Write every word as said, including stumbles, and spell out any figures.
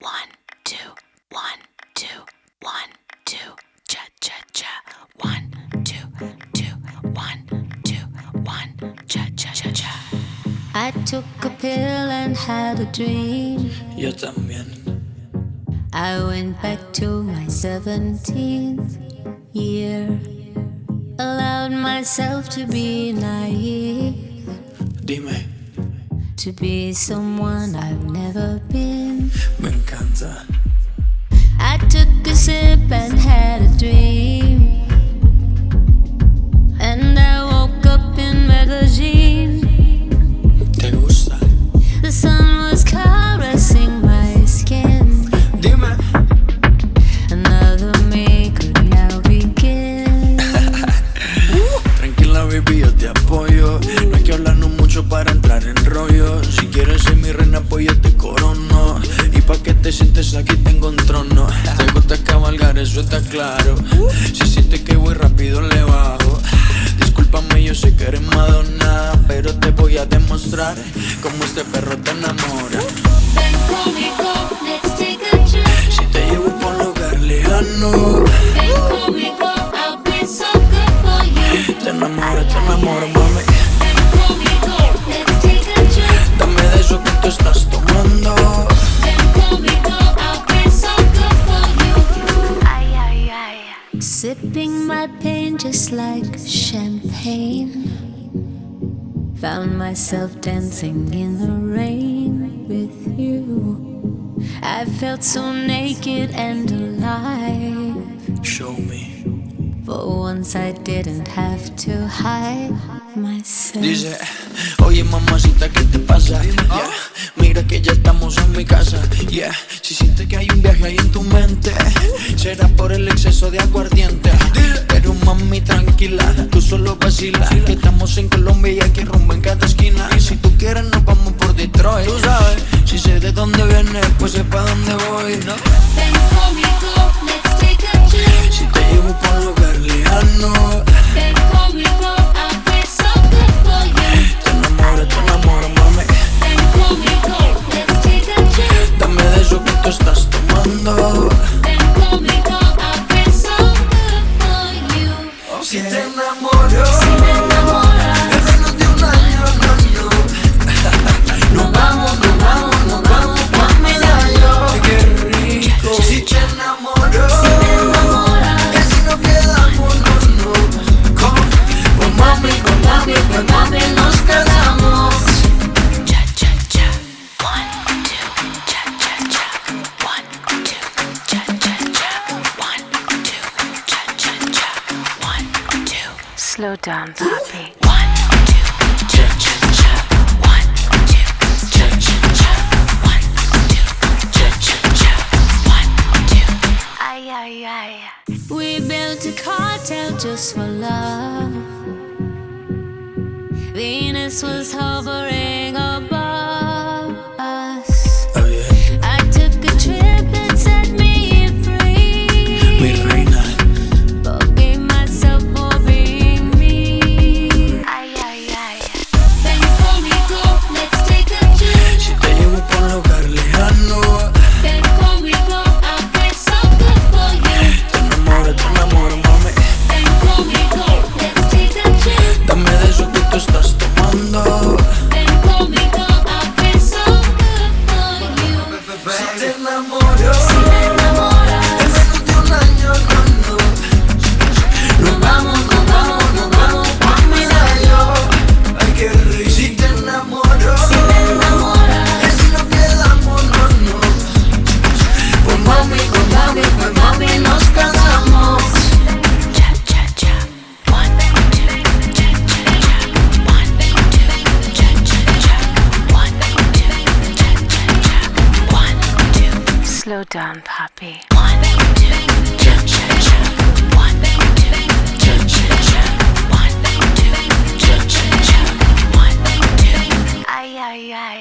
One, two, one, two, one, two, cha cha cha. One, two, two, one, two, one, cha cha cha cha. I took a pill and had a dream. Yo también. I went back to my seventeenth year. Allowed myself to be naive. Dime. To be someone I've never been. Me encanta. I took a sip and had a dream. And I woke up in Medellin. ¿Te gusta? The sun was caressing my skin. Dime. Another me could now begin. Tranquila, baby, yo te apoyo. No hay que hablarnos mucho para entrar en rollo. Si quieres ser mi reina, pues yo te corono. Y pa' que te sientes aquí tengo un trono. Te gusta cabalgar, eso está claro. Si sientes que voy rápido, le bajo. Discúlpame, yo sé que eres Madonna, pero te voy a demostrar cómo este perro te enamora. Ven conmigo, let's take a trip. Si te llevo por un lugar lejano, Ven conmigo, I'll be so good for you. te enamoro, te enamoro, mami. Ven conmigo, let's take a trip. Dame de eso que tú estás tomando. Ven conmigo, I'll be so good for you. Ay, ay, ay. Sipping my pain just like champagne. Found myself dancing in the rain with you. I felt so naked and alive. Show me. For once I didn't have to hide myself. Dice, oye mamacita, ¿qué te pasa? Yeah. Mira que ya estamos en mi casa. Yeah. Si sientes que hay un viaje ahí en tu mente, será por el exceso de aguardiente. Pero mami, tranquila, tú solo vacila. Que estamos en Colombia y aquí rumbo en cada esquina. Y si tú quieres nos vamos por Detroit. Tú sabes, si sé de dónde vienes, pues sé pa' dónde voy, ¿no? Ven conmigo, let's take a trip. Si te llevo por un lugar lejano, Ven conmigo, I'll be so good for you. te enamoro, te enamoro, mami. Ven conmigo, let's take a trip. Dame de eso que tú estás tomando. Ven conmigo, I'll be so good for you. Si te enamoro, Si me enamoras, en menos de un año, no, no. Nos vamos, nos vamos, nos vamos pa' Medallo. Ay, qué rico. Si te enamoro, si me enamoras, que si nos quedamos, no, no. Con, con mami, con mami, con mami nos quedamos. cha cha cha. One, two, cha cha cha. One, two, cha cha cha. One, two, cha cha cha. One, two. Slow down, Poppy. One, two, cha cha cha. One, two, cha cha cha. One, two, cha cha cha. One, two. Ay, ay, ay. We built a cartel just for love. Venus was hovering above us. Está bien, I took a trip and set me free. mi reina. Forgave myself for being me. Ay, ay, ay. Ven conmigo, let's take a trip. Si te llevo por un lugar lejano, Ven conmigo, I'll be so good for you. te enamoro, te enamoro, mami. Ven conmigo, let's take a trip. Dame de eso que tú estás tomando. Ven conmigo, I'll be so good for you. Si te enamoro, Si me enamoras, en menos de un año, no, no. Nos vamos, nos vamos, nos vamos pa' Medallo. Ay, qué rico. Si te enamoro, si me enamoras, que si nos quedamos, no, no. Pues mami, pues mami, pues mami nos quedamos. cha cha cha. One, two, cha cha cha. One, two, cha cha cha. One, two, cha cha cha. One, two. Slow down, Poppy. One, two, cha cha cha. One, two, cha cha cha. One, two, cha cha cha. One, two. Ay, ay, ay.